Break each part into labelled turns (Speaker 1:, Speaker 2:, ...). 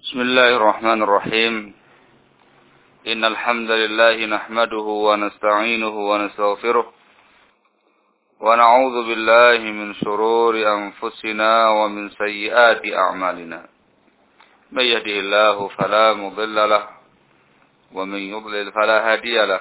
Speaker 1: بسم الله الرحمن الرحيم إن الحمد لله نحمده ونستعينه ونستغفره ونعوذ بالله من شرور أنفسنا ومن سيئات أعمالنا من يهده الله فلا مضل له ومن يضلل فلا هادي له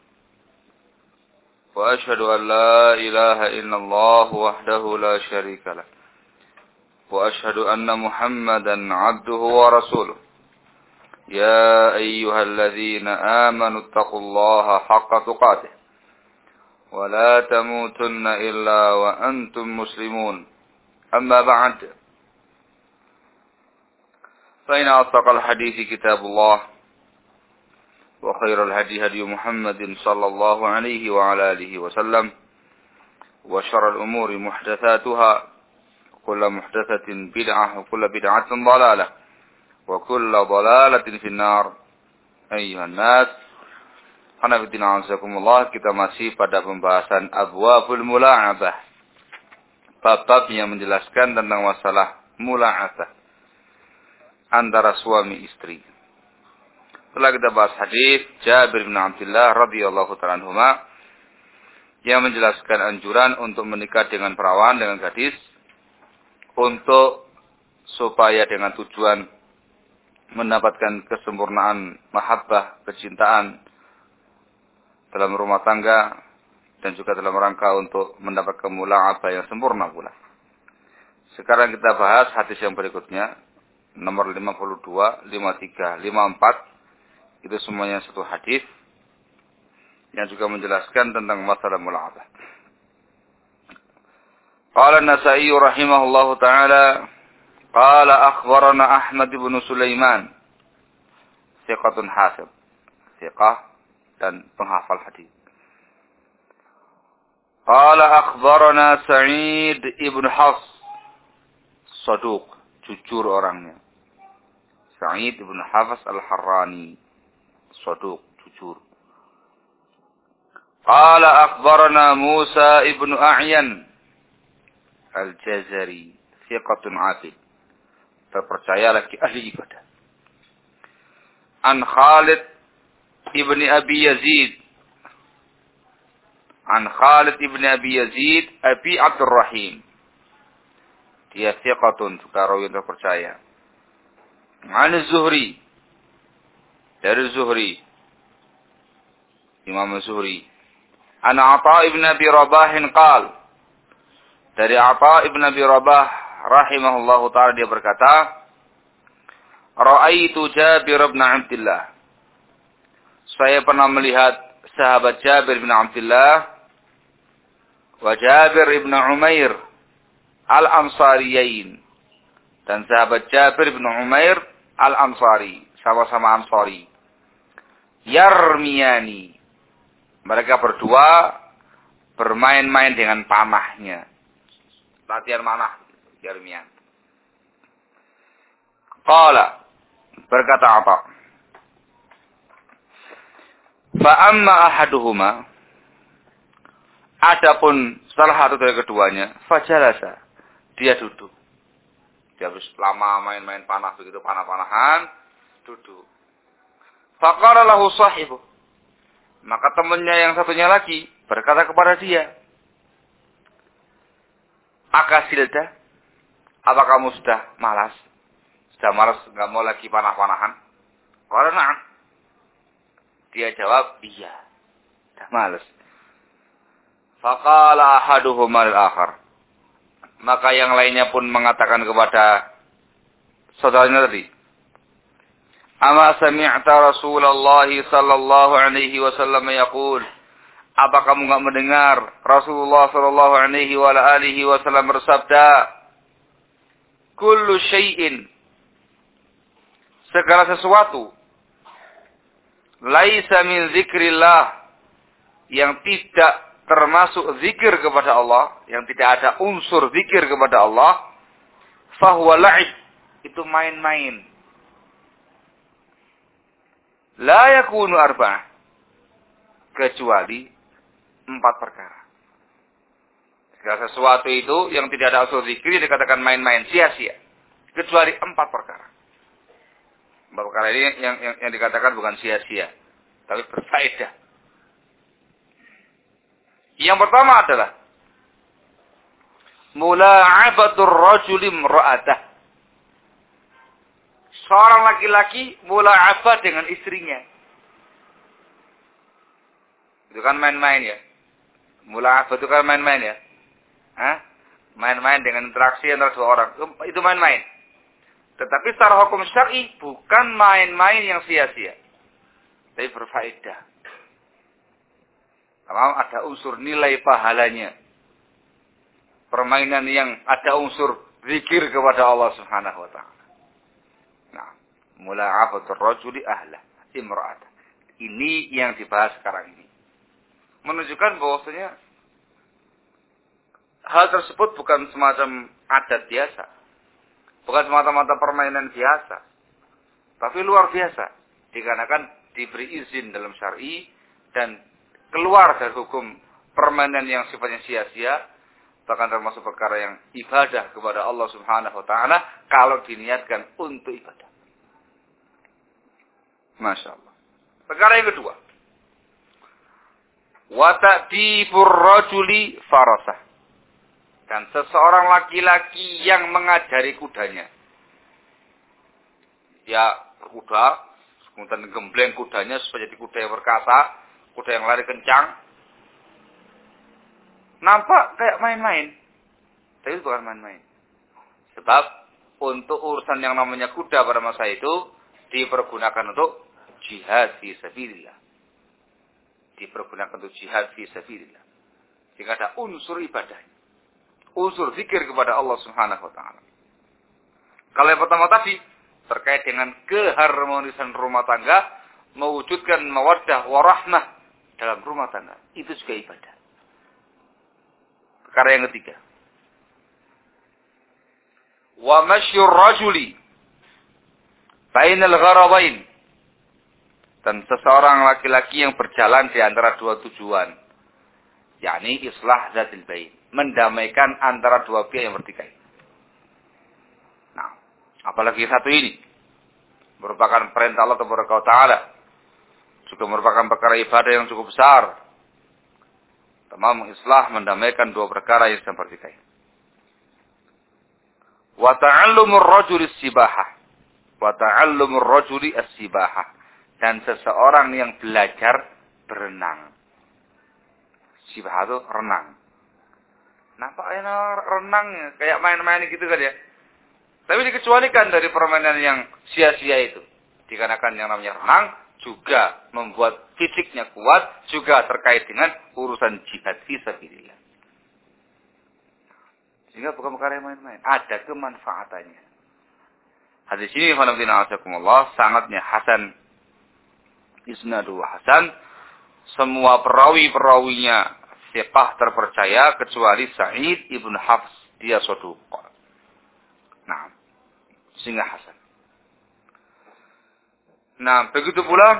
Speaker 1: وأشهد أن لا إله إلا الله وحده لا شريك له وأشهد أن محمدا عبده ورسوله يا أيها الذين آمنوا اتقوا الله حق تقاته ولا تموتن إلا وأنتم مسلمون أما بعد فإن أصدق الحديث كتاب الله وخير الهدي هدي محمد صلى الله عليه وعلى آله وسلم وشر الأمور محدثاتها كل محدثة بدعة وكل بدعة ضلالة وكل ضلالة في النار أيها الناس Hanafiddina azakumullah, kita masih pada pembahasan abwabul mula'abah, bab-bab yang menjelaskan tentang masalah mula'abah antara suami istri. Setelah kita bahas hadis Jabir bin Abdullah radhiyallahu ta'ala anhuma yang menjelaskan anjuran untuk menikah dengan perawan, dengan gadis, untuk supaya dengan tujuan mendapatkan kesempurnaan mahabbah, kecintaan dalam rumah tangga dan juga dalam rangka untuk mendapatkan mula'abah yang sempurna pula. Sekarang kita bahas hadis yang berikutnya, nomor 52, 53, 54. Itu semuanya satu hadis yang juga menjelaskan tentang masalah mula'abah. Qala an-Nasa'i rahimahullahu ta'ala, qala akhbarana Ahmad bin Sulaiman, thiqatun hafidh, thiqah dan penghafal hadis. Qala akhbarana Sa'id ibn Hafs, saduq, jujur orangnya. Sa'id ibn Hafs al-Harrani, saduq, jujur. Qala akhbarana Musa ibn A'yan al-Jazari, thiqatun abid, terpercaya lagi ahli ibadah. An Khalid ibn Abi Yazid, An Khalid ibn Abi Yazid Abi Abdurrahim, dia thiqatun, juga rawi yang terpercaya. An Zuhri, dari Zuhri, Imam Zuhri. An Ata ibn Abi Rabahin qal, dari Ata ibn Abi Rabah rahimahullahu ta'ala, dia berkata, Ra'aitu Jabir ibn Abdullah, saya pernah melihat sahabat Jabir bin Abdullah wa Jabir ibn Umair al-Ansariyain, dan sahabat Jabir bin Umair al-Ansari, sama-sama Ansari. Yarmiyani, mereka berdua bermain-main dengan panahnya. Latihan manah, Yarmiyan. Qala, berkata apa? Fa'amma ahaduhuma, adapun salah satu dari keduanya, fajalasa, dia duduk. Dia habis lama main-main panah begitu, panah-panahan, duduk. Faqala lahu sahibu, maka temannya yang satunya lagi berkata kepada dia, Akasilda, apa kamu sudah malas? Sudah malas, enggak mau lagi panah-panahan? Qala na'am. Dia jawab, iya, sudah malas. Faqala ahaduhuma lil-akhar, maka yang lainnya pun mengatakan kepada saudaranya tadi, Ama sami'ta Rasulullah sallallahu alaihi wasallam yaqul, apa kamu enggak mendengar Rasulullah sallallahu alaihi wa alihi wasallam bersabda, kullu syai'in, segala sesuatu, laisa min zikrillah, yang tidak termasuk zikir kepada Allah, yang tidak ada unsur zikir kepada Allah, fahuwa la'ib, itu main-main. La yakunu arba'ah, kecuali 4 perkara. Segala sesuatu itu yang tidak ada unsur zikir dikatakan main-main, sia-sia, kecuali 4 perkara. Perkara ini yang dikatakan bukan sia-sia, tapi berfaedah. Yang pertama adalah mula'abatur rajuli imra'atah. Seorang laki-laki mula'abah dengan istrinya. Itu kan main-main ya. Mula'abah itu kan main-main ya. Hah? Main-main dengan interaksi antara dua orang. Itu main-main. Tetapi secara hukum syar'i bukan main-main yang sia-sia. Tapi berfaedah. Ada unsur nilai pahalanya. Permainan yang ada unsur zikir kepada Allah Subhanahu wa taala. Nah, mula'abatur rajuli ahla imra'atah. Ini yang dibahas sekarang ini. Menunjukkan bahwasanya hal tersebut bukan semacam adat biasa. Bukan semata-mata permainan biasa. Tapi luar biasa. Dikarenakan diberi izin dalam syar'i dan keluar dari hukum permainan yang sifatnya sia-sia. Bahkan termasuk perkara yang ibadah kepada Allah Subhanahu wa taala kalau diniatkan untuk ibadah. Masya Allah. Perkara yang kedua. Wa ta'dibur rajuli farasah. Dan seseorang laki-laki yang mengajari kudanya. Ya, kuda, kemudian gembleng kudanya supaya jadi kuda yang perkasa, kuda yang lari kencang. Nampak kayak main-main. Tapi bukan main-main. Sebab untuk urusan yang namanya kuda pada masa itu dipergunakan untuk jihad fi sabilillah. Dipergunakan untuk jihad fi sabilillah. Sehingga ada unsur ibadahnya. Unsur zikir kepada Allah Subhanahu wa taala. Kalau yang pertama tadi terkait dengan keharmonisan rumah tangga, mewujudkan mawaddah warahmah dalam rumah tangga, itu juga ibadah. Perkara yang ketiga. Wa masyur rajuli bainal gharabain. Dan seseorang laki-laki yang berjalan di antara dua tujuan. Yakni islah zatil bain. Mendamaikan antara dua pihak yang bertikai. Nah, apalagi satu ini. Merupakan perintah Allah Ta'ala. Juga merupakan perkara ibadah yang cukup besar. Tamam islah mendamaikan dua perkara yang sedang bertikai. Wa ta'allumur rajuli as-sibahah. Wa ta'allumur rajuli as-sibahah. Dan seseorang yang belajar berenang. Sibahah itu renang. Nampaknya renang kayak main-main gitu kan ya. Tapi dikecualikan dari permainan yang sia-sia itu. Dikarenakan yang namanya renang juga membuat fisiknya kuat, juga terkait dengan urusan jihad fi sabilillah. Sehingga bukan perkara yang main-main, ada kemanfaatannya. Hadis ini Allah sangatnya hasan, isnadu hasan, semua perawi-perawinya thiqah terpercaya kecuali Sa'id ibn Hafs, dia saduq. Nah, sehingga hasan. Nah, begitu pula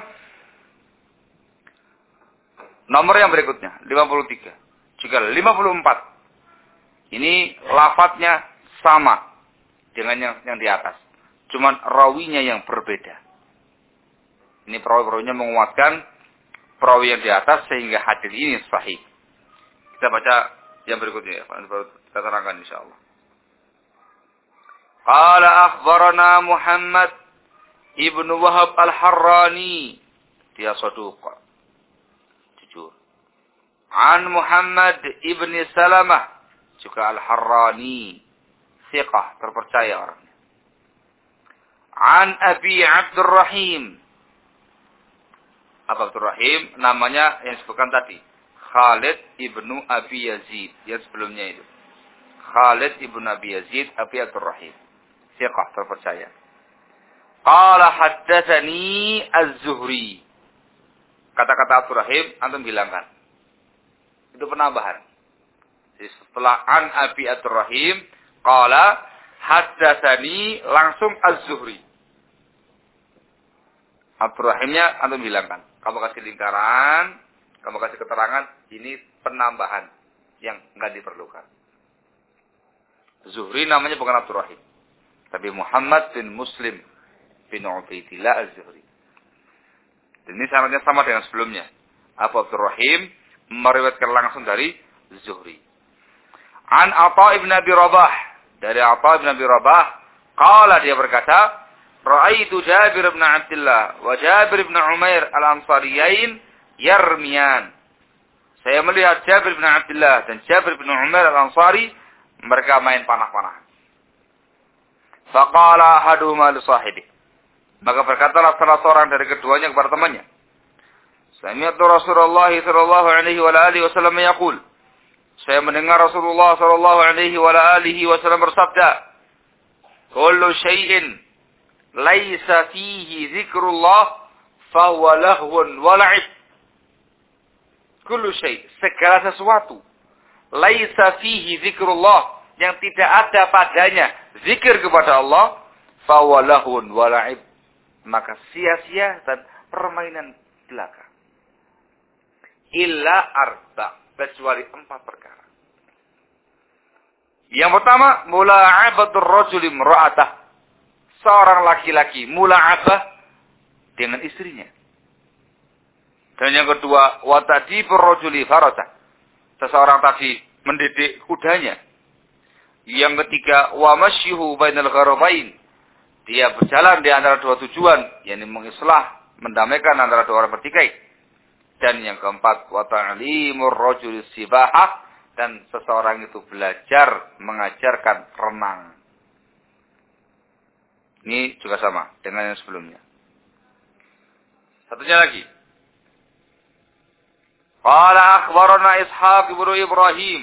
Speaker 1: nomor yang berikutnya, 53. Juga 54. Ini lafadznya sama dengan yang di atas. Cuman rawinya yang berbeda. Ini perawi-perawinya menguatkan perawi yang di atas sehingga hadis ini sahih. Kita baca yang berikutnya ya, baru kita terangkan insyaallah. Qala akhbarana Muhammad ibnu Wahab al-Harrani, dia saduq, jujur. An Muhammad ibni Salamah, juga al-Harrani, thiqah, terpercaya orangnya. An Abi Abdurrahim. Apa Abdurrahim? Namanya yang disebutkan tadi. Khalid ibnu Abi Yazid. Yang sebelumnya itu. Khalid ibnu Abi Yazid, Abi Abdurrahim. Thiqah, terpercaya. Qala haddatsani Az-Zuhri. Kata-kata Abdurrahim, antum bilangkan. Itu penambahan. Jadi setelah an Abi Abdurrahim, qala haddatsani langsung Az-Zuhri. Abdurrahimnya antum bilangkan. Kamu kasih lingkaran, kamu kasih keterangan, ini penambahan yang enggak diperlukan. Zuhri namanya bukan Abdurrahim, tapi Muhammad bin Muslim bin Ubaidillah Az-Zuhri. Dan ini sanadnya sama dengan sebelumnya. Abu Abdurrahim meriwayatkan langsung dari Zuhri. An Atha ibn Abi Rabah, dari Atha ibn Abi Rabah, qala, dia berkata, ra'aitu Jabir ibn Abdullah wa Jabir ibn Umair al-Ansariyain yarmiyan. Saya melihat Jabir ibn Abdullah dan Jabir ibn Umair al-Ansari, mereka main panah-panahan. Faqala ahaduhuma li sahibi. Maka berkatalah salah seorang dari keduanya kepada temannya, Sami'tu Rasulullah sallallahu alaihi wa alihi wasallam yaqul. Saya mendengar Rasulullah sallallahu alaihi wa alihi wasallam bersabda, "Kullu syai'in laisa fihi dzikrullah fa huwa lahwun wa la'ib." Kullu syai', segala sesuatu, laisa fihi dzikrullah, yang tidak ada padanya zikir kepada Allah, fa huwa lahwun wa la'ib, maka sia-sia dan permainan belaka. Illa arba', kecuali 4 perkara. Yang pertama, mula'abatur rajuli imra'atah. Seorang laki-laki mula'abah dengan istrinya. Dan yang kedua, wa tadibur rajuli farasah. Seseorang tadi mendidik kudanya. Yang ketiga, wa masyuhu bainal gharabain. Dia berjalan di antara dua tujuan, yakni mengislah, mendamaikan antara dua orang bertikai. Dan yang keempat, wa ta'limur rajuli sibahah, dan seseorang itu belajar mengajarkan renang. Ini juga sama dengan yang sebelumnya. Satunya lagi. Qala akhbarana Ishaq ibn Ibrahim.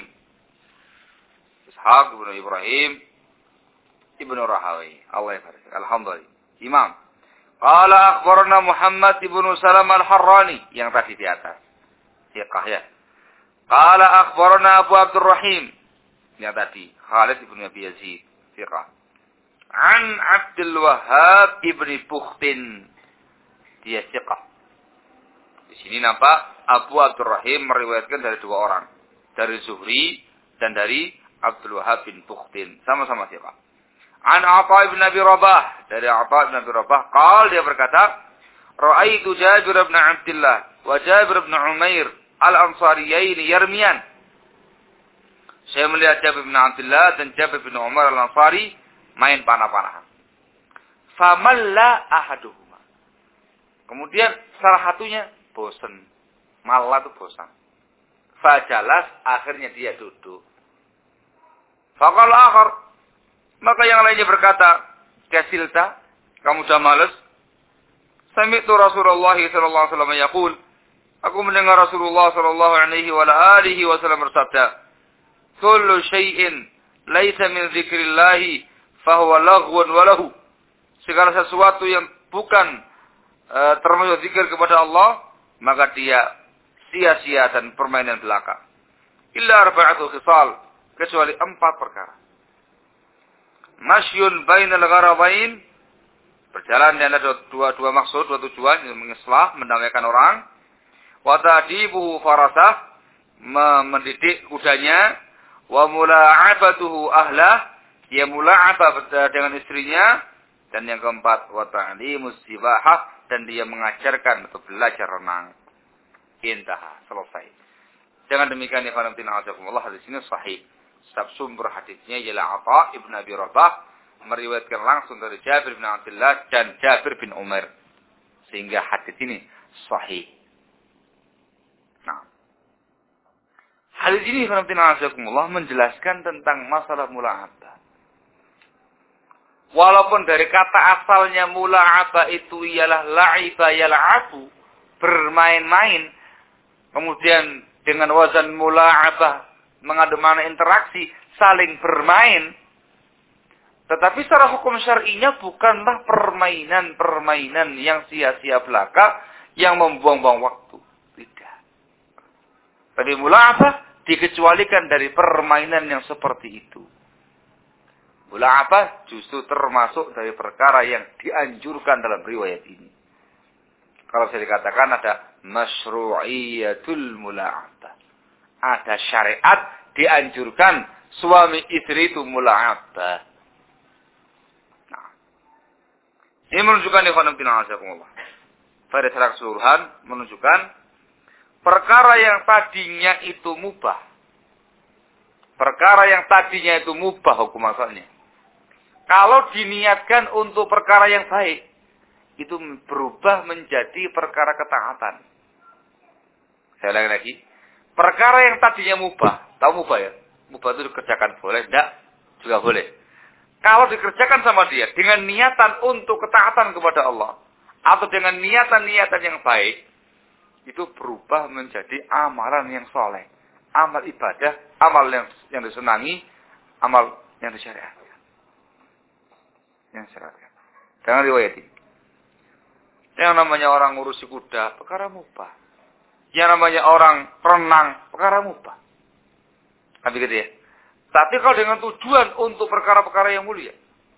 Speaker 1: Ishaq ibn Ibrahim ibn Rahawi. Allah yabarik. Alhamdulillah. Imam. Qala akhbarana Muhammad ibn Salam al-Harrani, yang tadi di atas. Thiqah ya. Qala akhbarana Abu Abdurrahim, yang tadi Khalid ibn Abi Yazid. Thiqah. An Abdul Wahhab ibn Bukhtin. Dia thiqah. Di sini nampak Abu Abdurrahim meriwayatkan dari 2 orang. Dari Zuhri dan dari Abdul Wahhab bin Bukhtin. Sama-sama thiqah. An Atha ibn Abi Rabah, dari Atha ibn Abi Rabah, qala, dia berkata, ra'aitu Jabir ibn Abdullah wa Jabir ibn Umair al-Ansariyain yarmiyan. Saya melihat Jabir ibn Abdullah dan Jabir ibn Umar al-Ansari main panah-panahan. Famalla ahaduhuma. Kemudian salah satunya bosan. Malah itu bosan. Fajalas, akhirnya dia duduk. Faqala akhar, maka yang lainnya berkata, kasilta, kamu sudah malas? Sami'tu Rasulullah sallallahu alaihi wasallam yaqul, aku mendengar Rasulullah sallallahu alaihi wasallam bersabda, kullu syai'in laisa min dzikrillah fa huwa laghwun wa lahu. Segala sesuatu yang bukan termasuk zikir kepada Allah, maka dia sia-sia dan permainan belaka. Illa arba'atu khisal, kecuali 4 perkara. Masyun bainal gharabain, berjalan di antara dua maksud, 2 tujuan, mengislah, mendamaikan orang. Wa ta'dibuhu farasah, mendidik kudanya. Wa mula'abatuhu ahlah, dia mula'abah dengan istrinya. Dan yang keempat, wa ta'limus sibahah, dan dia mengajarkan atau belajar renang. Intaha, selesai. Dengan demikian, ya khanatina azakumullah, hadis ini sahih. Sebab sumber hadisnya ialah Atha ibn Abi Rabah, meriwayatkan langsung dari Jabir bin Abdullah dan Jabir bin Umar, sehingga hadis ini sahih. Nah, hadis ini menjelaskan tentang masalah mula'abah. Walaupun dari kata asalnya mula'abah itu ialah la'iba yal'abu, bermain-main, kemudian dengan wazan mula'abah mengandung makna interaksi, saling bermain. Tetapi secara hukum syar'inya bukanlah permainan-permainan yang sia-sia belaka, yang membuang-buang waktu. Tidak. Tadi mula'abah dikecualikan dari permainan yang seperti itu. Mula'abah justru termasuk dari perkara yang dianjurkan dalam riwayat ini. Kalau bisa dikatakan ada masyru'iyatul mula'abah. Ada syariat dianjurkan suami istri itu mula'abah. Nah, Ini menunjukkan ikhwan fillah azakumullah. Pada secara keseluruhan menunjukkan perkara yang tadinya itu mubah. Perkara yang tadinya itu mubah hukum asalnya. Kalau diniatkan untuk perkara yang baik, itu berubah menjadi perkara ketaatan. Saya ulangi lagi. Perkara yang tadinya mubah. Tahu mubah ya? Mubah itu dikerjakan boleh, tidak? Juga boleh. Kalau dikerjakan sama dia dengan niatan untuk ketaatan kepada Allah. Atau dengan niatan-niatan yang baik. Itu berubah menjadi amalan yang soleh. Amal ibadah. Amal yang disenangi. Amal yang disyariatkan. Yang disyariatkan. Jangan riwayati. Yang namanya orang ngurusi kuda. Perkara mubah. Yang namanya orang renang, perkara mubah. Kan begitu ya? Tapi kalau dengan tujuan untuk perkara-perkara yang mulia.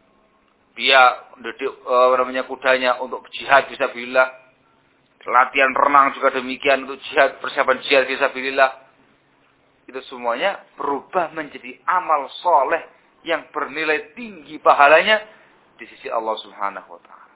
Speaker 1: Dia namanya kudanya untuk jihad fisabilillah. Latihan renang juga demikian untuk jihad, persiapan jihad fisabilillah. Itu semuanya berubah menjadi amal soleh yang bernilai tinggi pahalanya di sisi Allah Subhanahu wa taala.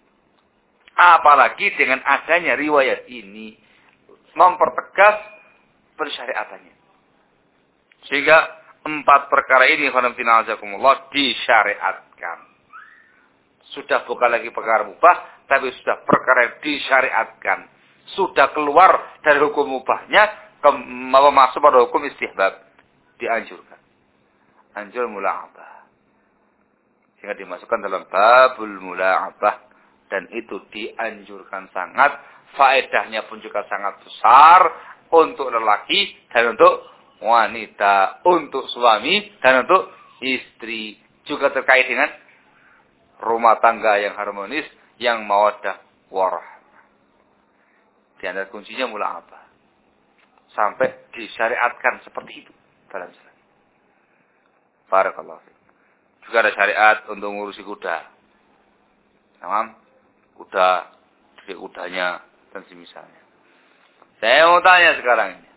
Speaker 1: Apalagi dengan adanya riwayat ini mempertegas persyariatannya. Sehingga 4 perkara ini khonamtinazakumullah disyariatkan. Sudah bukan lagi perkara mubah, tapi sudah perkara yang disyariatkan. Sudah keluar dari hukum mubahnya, masuk pada hukum istihbab. Dianjurkan. Anjur mula'abah. Sehingga dimasukkan dalam babul mula'abah. Dan itu dianjurkan sangat. Faedahnya pun juga sangat besar untuk lelaki dan untuk wanita, untuk suami dan untuk istri. Juga terkait dengan rumah tangga yang harmonis, yang mawaddah warahmah. Di antara kuncinya mula apa? Sampai disyariatkan seperti itu dalam Islam. Barakallahu fiik. Juga ada syariat untuk ngurusi kuda. Tamam? Kuda, didik kudanya dan semisalnya. Saya mau tanya sekarang ini.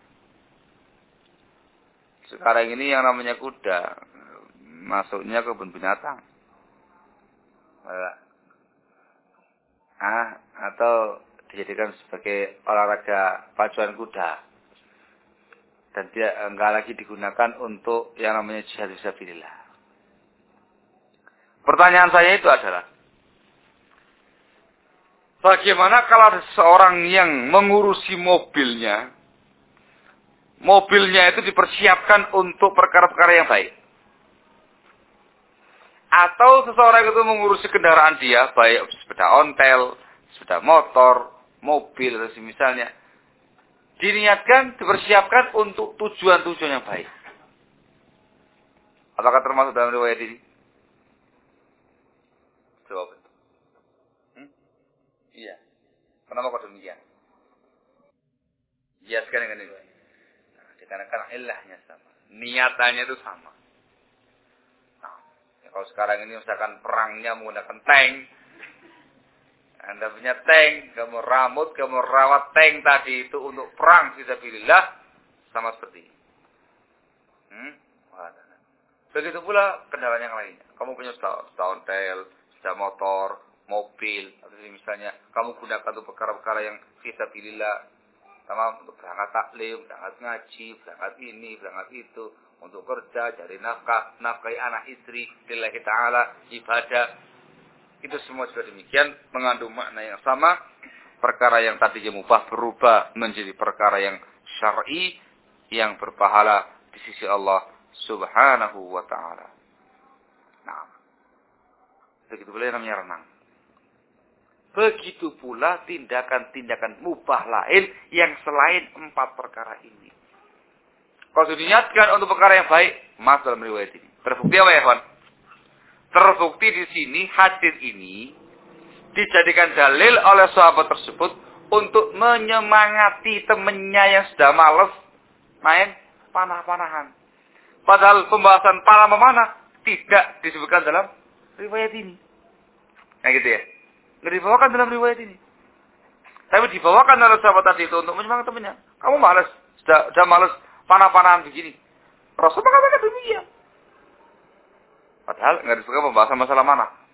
Speaker 1: Sekarang ini yang namanya kuda masuknya ke kebun binatang. Atau dijadikan sebagai olahraga pacuan kuda. Dan dia enggak lagi digunakan untuk yang namanya jihad fisabilillah. Pertanyaan saya itu adalah, bagaimana kalau ada seorang yang mengurusi mobilnya? Mobilnya itu dipersiapkan untuk perkara-perkara yang baik. Atau seseorang itu mengurusi kendaraan dia, baik sepeda ontel, sepeda motor, mobil, atau misalnya. Diniatkan, dipersiapkan untuk tujuan-tujuan yang baik. Apakah termasuk dalam riwayat ini? Jawab. Iya. Kenapa kok demikian? Jelaskan dengan ini. Dikarenakan ilahnya sama. Niatannya itu sama. Nah, ya kalau sekarang ini misalkan perangnya menggunakan tank. Anda punya tank, kamu rawat tank tadi itu untuk perang fisabilillah, sama seperti ini. Begitu pula kendaraan yang lainnya. Kamu punya sepeda ontel, sepeda motor, mobil, atau misalnya kamu gunakan untuk perkara-perkara yang fisabilillah, sama untuk berangkat taklim, berangkat ngaji, berangkat ini, berangkat itu, untuk kerja, cari nafkah, nafkahi anak istri, lillahi ta'ala, ibadah. Itu semua juga demikian, mengandung makna yang sama. Perkara yang tadinya mubah berubah menjadi perkara yang syar'i, yang berpahala di sisi Allah Subhanahu wa ta'ala. Nah, begitu pula namanya renang. Begitu pula tindakan-tindakan mubah lain yang selain 4 perkara ini. Kalau diniatkan untuk perkara yang baik, masuk dalam riwayat ini. Terbukti apa ya, kawan? Terbukti di sini, hadis ini dijadikan dalil oleh sahabat tersebut untuk menyemangati temannya yang sudah malas main panah-panahan. Padahal pembahasan panah memanah tidak disebutkan dalam riwayat ini. Nah gitu ya. Nggak dibawakan dalam riwayat ini. Tapi dibawakan oleh sahabat tadi itu untuk menyemangati temannya. Kamu malas, sudah malas panah-panahan begini. Rasul mengatakan demikian. Padahal nggak disebutkan pembahasan masalah mana.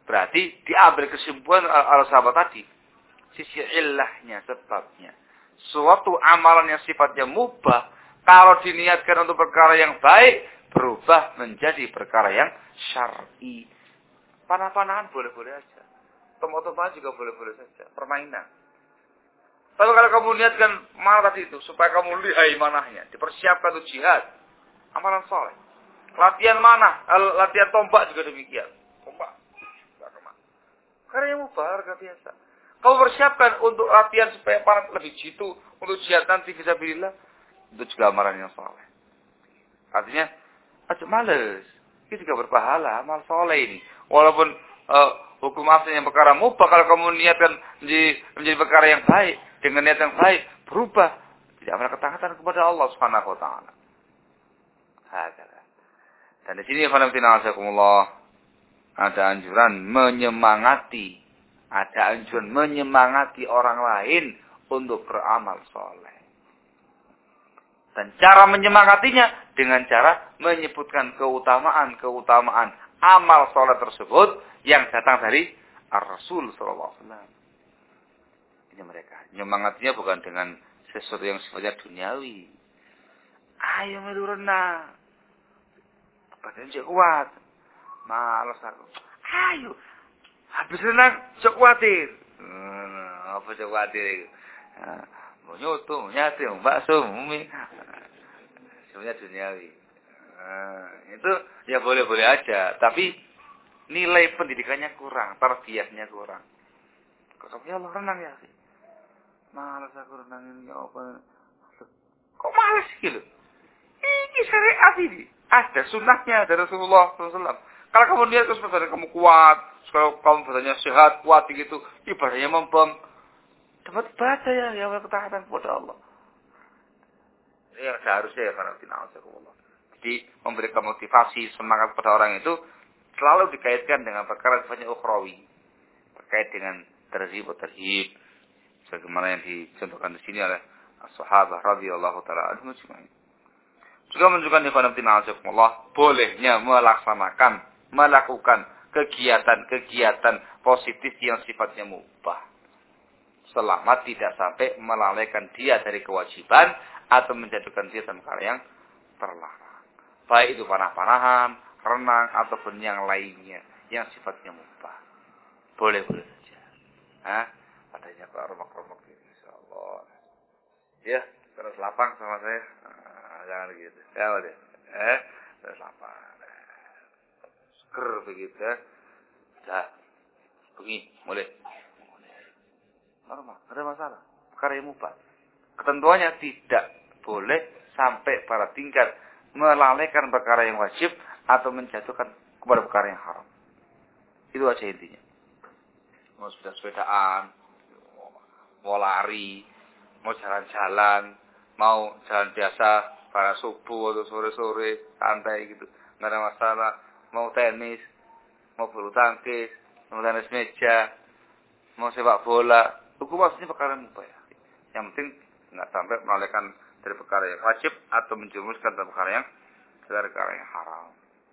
Speaker 1: Berarti diambil kesimpulan oleh sahabat tadi. Sisi illahnya, sebabnya. Suatu amalan yang sifatnya mubah, kalau diniatkan untuk perkara yang baik, berubah menjadi perkara yang syar'i. Panah-panahan boleh-boleh aja. Tombak-tombakan juga boleh-boleh saja. Permainan. Tapi kalau kamu niatkan mana tadi itu, supaya kamu lihai manahnya, dipersiapkan untuk jihad, amalan soleh. Latihan mana? Latihan tombak juga demikian. Tombak. Karena yang mubah, harga biasa. Kamu persiapkan untuk latihan supaya panah lebih jitu, untuk jihad nanti fisabilillah, itu juga amalan yang soleh. Artinya, aja males. Ini juga berpahala, amal soleh ini. Walaupun hukum asalnya perkara mubah, kalau kamu niatkan menjadi perkara yang baik, dengan niat yang baik, berubah. Tidak ada ketaatan kepada Allah Subhanahu wa taala. Dan di sini ada anjuran menyemangati. Ada anjuran menyemangati orang lain untuk beramal soleh. Dan cara menyemangatinya dengan cara menyebutkan keutamaan amal soleh tersebut yang datang dari Ar-Rasul sallallahu alaihi wasallam. Ini mereka. Menyemangatinya bukan dengan sesuatu yang sifatnya duniawi. Ayo melu renang. Badan cek kuat. Malas aku. Ayo. Habis renang cek khawatir. Apa cek khawatir? Mau nyoto, nyate, bakso, mumi. Sebenarnya duniawi. Itu ya boleh-boleh aja. Tapi nilai pendidikannya kurang. Tarbiyahnya kurang. Kok ya Allah renang ya? Malas aku renang ini. Kok malas gitu? Ini syariat ini. Ada sunnahnya dari Rasulullah SAW. Kalau kamu lihat terus badannya kamu kuat. Kalau kamu badannya sehat, kuat gitu. Ibadahnya mempeng. Dapat ibadah ya. Yang ketaatan kepada Allah. Ini yang seharusnya ya. Karena Allah. Jadi memberikan motivasi, semangat kepada orang itu. Selalu dikaitkan dengan perkara sifatnya ukhrawi. Terkait dengan terhib atau terhib. Sebagaimana yang dicontohkan di sini oleh sahabat radhiyallahu taala anhum. Juga menunjukkan Allah bolehnya melakukan kegiatan positif yang sifatnya mubah. Selama tidak sampai melalaikan dia dari kewajiban atau menjatuhkan dia dalam perkara yang terlarang. Baik itu panah-panahan, renang ataupun yang lainnya yang sifatnya mubah. Boleh-boleh saja. Adanya kelompok-kelompok ini insyaallah. Ya, terus lapang sama saya. Jangan begitu. Ya udah. Terus lapang. Seger begitu ya. Dah. Begini, boleh. Normal, ada masalah. Perkara yang mubah. Ketentuannya tidak boleh sampai pada tingkat melalaikan perkara yang wajib atau menjatuhkan kepada perkara yang haram. Itu aja intinya. Mau sepeda-sepedaan, mau lari, mau jalan-jalan, mau jalan biasa pada subuh atau sore-sore, santai gitu. Nggak ada masalah. Mau tenis, mau bulu tangkis, mau tenis meja, mau sepak bola. Hukum aslinya perkara mubah ya. Yang penting nggak sampai melalaikan dari perkara yang wajib atau menjerumuskan dari perkara yang haram.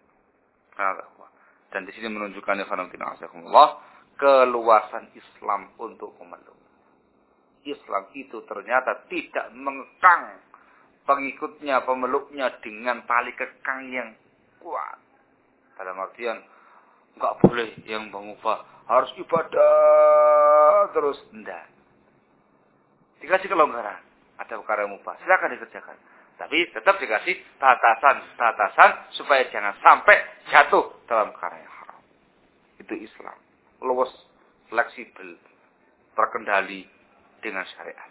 Speaker 1: Dan di sini menunjukkan keluasan Islam untuk memeluk. Islam itu ternyata tidak mengekang pengikutnya, pemeluknya dengan tali kekang yang kuat. Dalam artian enggak boleh yang mengubah, harus ibadah terus, enggak. Dikasih kelonggaran, ada perkara yang mubah, silakan dikerjakan. Tapi tetap dikasih batasan supaya jangan sampai jatuh dalam perkara yang haram. Itu Islam. Luas, fleksibel, terkendali dengan syariat.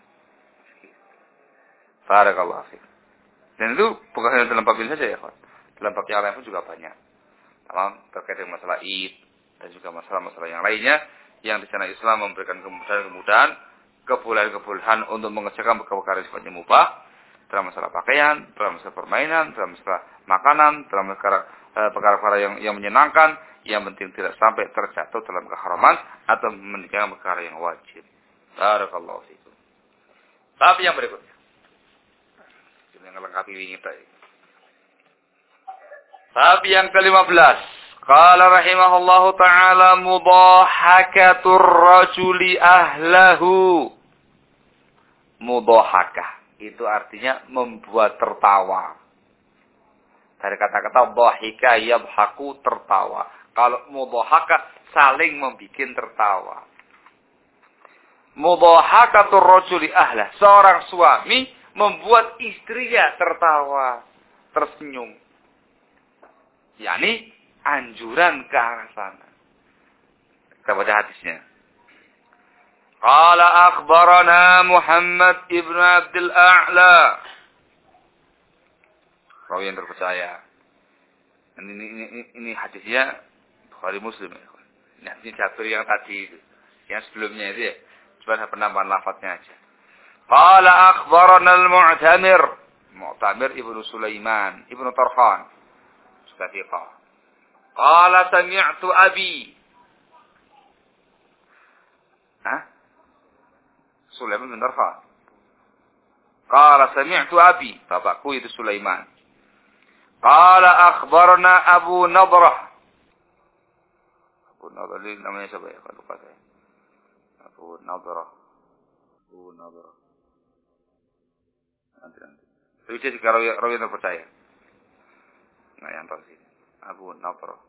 Speaker 1: Barakallahu fiik. Dan itu bukan hanya dalam bab ini saja ya, Pak. Dalam bab yang lain pun juga banyak. Dalam terkait dengan masalah Id dan juga masalah-masalah yang lainnya yang di sana Islam memberikan kemudahan-kemudahan, kebolehan-kebolehan untuk mengerjakan perkara yang sifatnya mubah dalam masalah pakaian, dalam masalah permainan, dalam masalah makanan, dalam perkara-perkara yang menyenangkan, yang penting tidak sampai terjatuh dalam keharaman atau meninggalkan perkara yang wajib. Barakallahu fiikum. Tapi yang berikutnya, yang melengkapi ini tadi. Bab yang ke-15, Qala rahimahullahu ta'ala mudahakatur rajuli ahlahu. Mudahakah itu artinya membuat tertawa. Dari kata-kata dhahika yadhaku tertawa. Kalau mudahakah saling membuat tertawa. Mudahakatur rajuli ahlah. Seorang suami membuat istrinya tertawa, tersenyum. Yani anjuran ke arah sana. Kita baca hadisnya. Qala akhbarana Muhammad ibn Abdul A'la. Rawi yang terpercaya. Ini hadisnya Bukhari Muslim. Ini Jabir yang tadi itu. Yang sebelumnya itu ya. Cuma ada penambahan lafadznya aja. Qala akhbarana al-Mu'tamir. Mu'tamir ibnu Sulaiman. Ibnu Tarkhan. Sadiqah. Qala sami'tu abi. Hah? Sulaiman bin Tarkhan. Qala sami'tu abi. Bapakku itu Sulaiman. Qala akhbarana Abu Nadrah. Abu Nadrah ini namanya siapa ya? Lupa saya. Abu Nadrah. Abu Nadrah. Nanti. Tapi dia juga rawi yang terpercaya. Nah yang tahu sini. Abu Nadrah.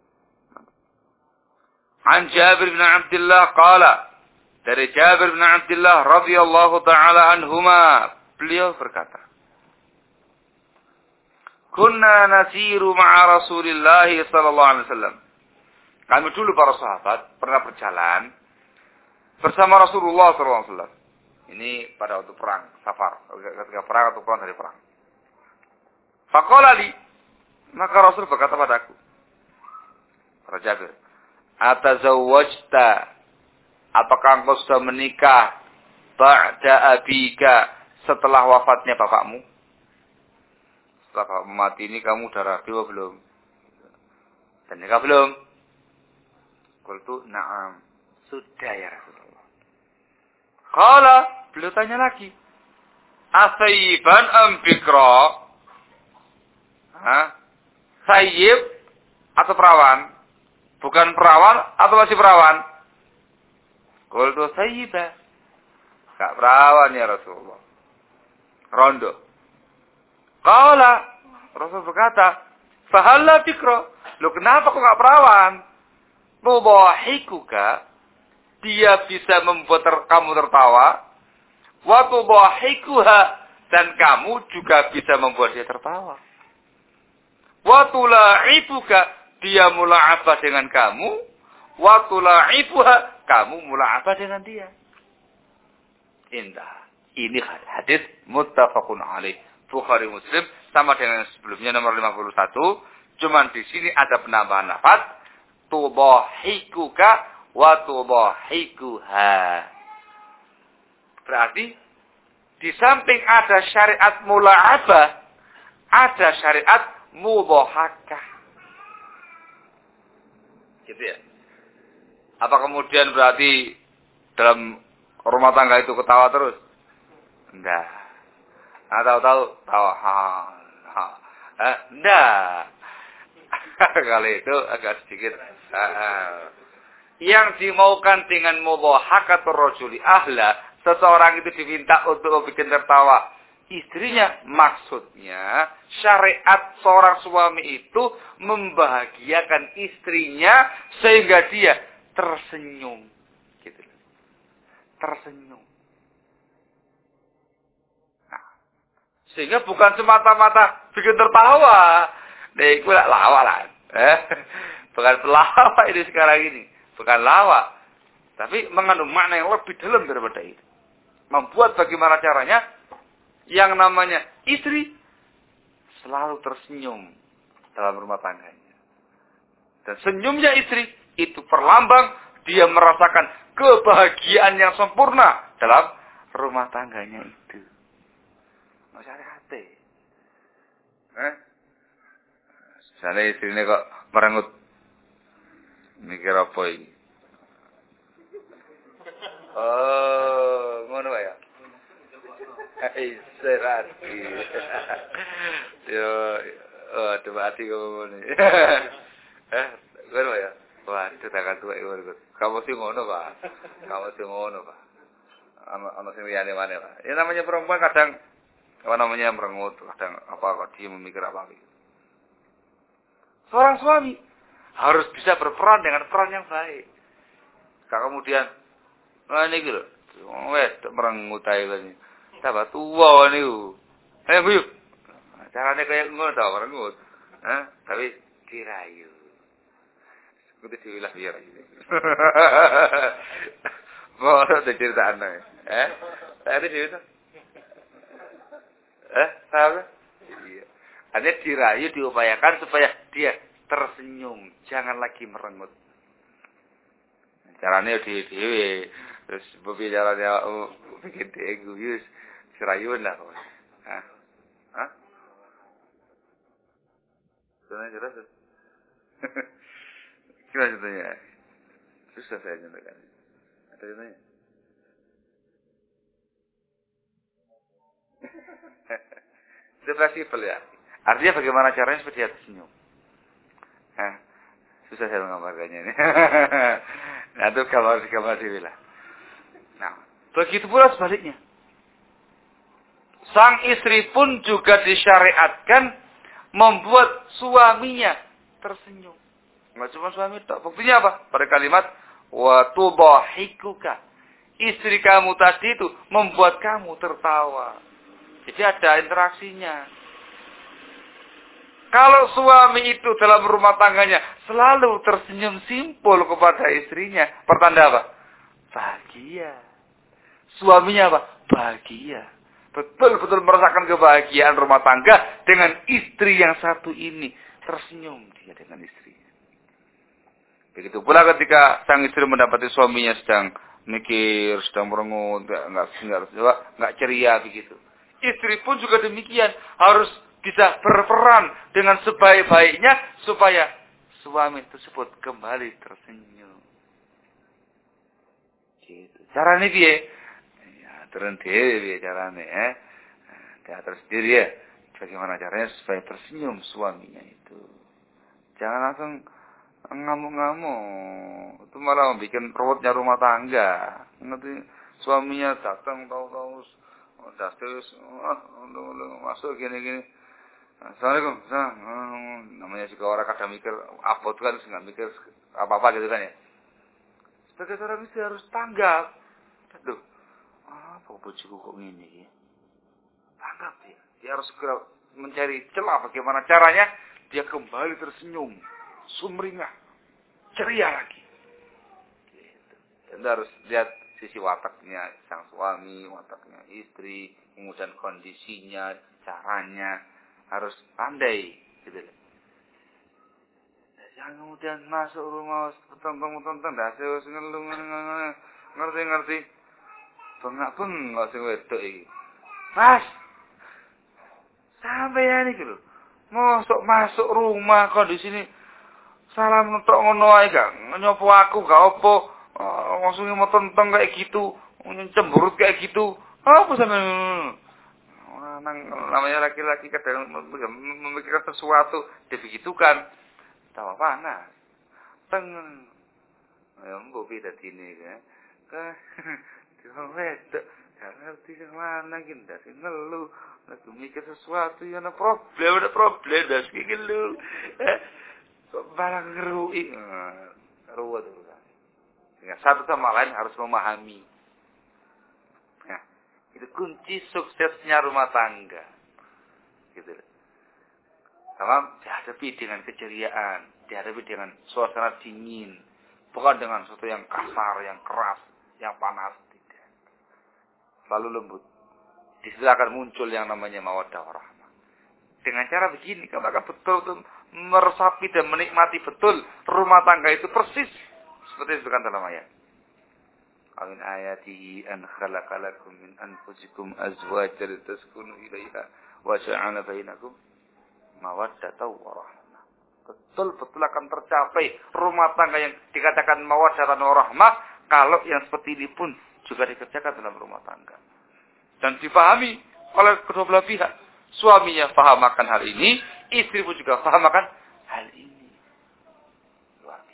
Speaker 1: An Jabir bin Abdullah qala. Dari Jabir bin Abdullah radhiyallahu ta'ala anhuma. Beliau berkata. Kunna nasiru ma'a Rasulillah sallallahu alaihi wasallam. Kami dulu para sahabat pernah berjalan bersama Rasulullah sallallahu alaihi wasallam. Ini pada waktu perang, safar, ketika perang atau pulang dari perang. Faqala li, maka Rasul berkata padaku, kata Jabir, atazawwajta, apakah engkau sudah menikah ba'da abika setelah wafatnya bapakmu? Setelah bapakmu mati ini kamu udah rabi atau belum? Dan nikah belum? Qultu na'am, sudah ya Rasulullah. Qala, beliau tanya lagi, asayyiban am bikra? Sayyib atau perawan? Bukan perawan atau masih perawan? Qultu sayyibah. Enggak perawan ya Rasulullah. Rondo. Qala, Rasul berkata, fahalla bikra? Loh kenapa kok enggak perawan? Tudahikuka, dia bisa membuat kamu tertawa. Wa tudahikuha, dan kamu juga bisa membuat dia tertawa. Wa tula'ibuka, dia mula'abah dengan kamu. Wa tula'ibuha, kamu mula'abah dengan dia. Indah. Ini hadis muttafaqun alaih. Bukhari Muslim sama dengan sebelumnya nomor 51. Cuman di sini ada penambahan lafaz tudahikuka wa tudahikuha. Berarti di samping ada syariat mula'abah, ada syariat mudhahakah. Gitu ya. Apa kemudian berarti dalam rumah tangga itu ketawa terus? Enggak. Tahu-tahu tawa. Enggak. Kali itu agak sedikit. Yang dimaukan dengan mudhahakatur rajuli ahla, seseorang itu diminta untuk bikin tertawa istrinya, maksudnya syariat seorang suami itu membahagiakan istrinya sehingga dia tersenyum, gitu. Tersenyum. Nah, sehingga bukan semata-mata bikin tertawa. Nek iku lak lawak lah. Bukan pelawak ini sekarang ini, bukan lawak. Tapi mengandung makna yang lebih dalam daripada itu. Membuat bagaimana caranya yang namanya istri selalu tersenyum dalam rumah tangganya. Dan senyumnya istri itu perlambang dia merasakan kebahagiaan yang sempurna dalam rumah tangganya itu. Masyarakat. Misalnya istrinya kok merengut. Mikir apa ini? Oh, ngono ya. Serati. Yo, aduh mati kok ngene. Ngono ya. Waduh, tangan tua iku. Kamu sih ngono, Pak. Kamu sih ngono, Pak. Ana sing liyane maneh, Pak. Ya namanya perempuan kadang merengut, kadang kok dia memikir apa gitu. Seorang suami harus bisa berperan dengan peran yang baik. Kemudian ini lho, wedok merengut ae kene. Tambah tuwa niku. Ayo yuk. Carane kaya ngono ta merengut. Tapi dirayu. Kudu diwilah biar gitu. Mau diceritaan tadi cerita. Tahu? Iya. Hanya dirayu diupayakan supaya dia tersenyum, jangan lagi merengut. Caranya dhewe terus pembicaranya bikin egois, serayun lah. Hah? Sebenarnya jelas. Gimana contohnya? Susah saya contohkan. Ada contohnya? Itu fleksibel ya. Artinya bagaimana caranya supaya dia tersenyum. Susah saya menggambarkannya ini. Nah, itu gambar diwilah. Nah, begitu pula sebaliknya. Sang istri pun juga disyariatkan membuat suaminya tersenyum. Enggak cuma suami tok. Buktinya apa? Pada kalimat wa tudahikuka. Istri kamu tadi itu membuat kamu tertawa. Jadi ada interaksinya. Kalau suami itu dalam rumah tangganya selalu tersenyum simpul kepada istrinya, pertanda apa? Bahagia. Suaminya apa? Bahagia. Betul-betul merasakan kebahagiaan rumah tangga dengan istri yang satu ini. Tersenyum dia dengan istrinya. Begitu pula ketika sang istri mendapati suaminya sedang mikir, sedang merengut, enggak ceria begitu. Istri pun juga demikian, harus bisa berperan dengan sebaik-baiknya supaya suami tersebut kembali tersenyum. Gitu. Caranya piye? Ya, turun dhewe carane, teater sendiri ya. Bagaimana caranya supaya tersenyum suaminya itu. Jangan langsung ngamuk-ngamuk. Itu malah bikin ruwetnya rumah tangga. Nanti suaminya datang tahu-tahu masuk gini-gini. Assalamualaikum. Namanya juga orang kadang mikir apa tuh kan nggak mikir apa-apa gitu kan ya. Sebagai seorang istri harus tanggap. Aduh, apa bojoku kok gini? Tanggap dia. Dia harus segera mencari celah bagaimana caranya dia kembali tersenyum, sumringah, ceria lagi. Gitu. Anda harus lihat sisi wataknya sang suami, wataknya istri, kemudian kondisinya, caranya harus pandai, gitu. Jangan kemudian masuk rumah tonton-tonton, dah saya ngelung ngerti. Bengak sing wedok iki. Mas, sampeyan iki lho. Masuk rumah kondisi ini salam nutuk ngono ae gak nyopo aku gak apa langsung mau tentang kayak gitu cemburut kayak gitu apa sampean namanya laki-laki kadang memikirkan sesuatu dibegitukan tahu panas tengen ya mbok beda dini kan wedok gak ngerti kemana gitu dari ngeluh lagi mikir sesuatu ya ada problem dah segini lu barang ngerui ruwet urusan. Ya, satu sama lain harus memahami. Nah, itu kunci suksesnya rumah tangga. Gitu. Sama dihadapi dengan keceriaan, dihadapi dengan suasana dingin, bukan dengan sesuatu yang kasar, yang keras, yang panas, tidak. Selalu lembut. Di situ akan muncul yang namanya mawaddah warahmah. Dengan cara begini, kamu akan betul-betul meresapi dan menikmati betul rumah tangga itu persis seperti disebutkan dalam ayat. Amin ayatihi an khalaqalakum min anfusikum azwajan litaskunu ilaiha wa ja'ala bainakum mawaddatan wa rahmah. Betul-betul akan tercapai rumah tangga yang dikatakan mawaddatan wa rahmah kalau yang seperti ini pun juga dikerjakan dalam rumah tangga. Dan dipahami oleh kedua belah pihak. Suaminya paham akan hal ini, istri pun juga paham akan hal ini. Luar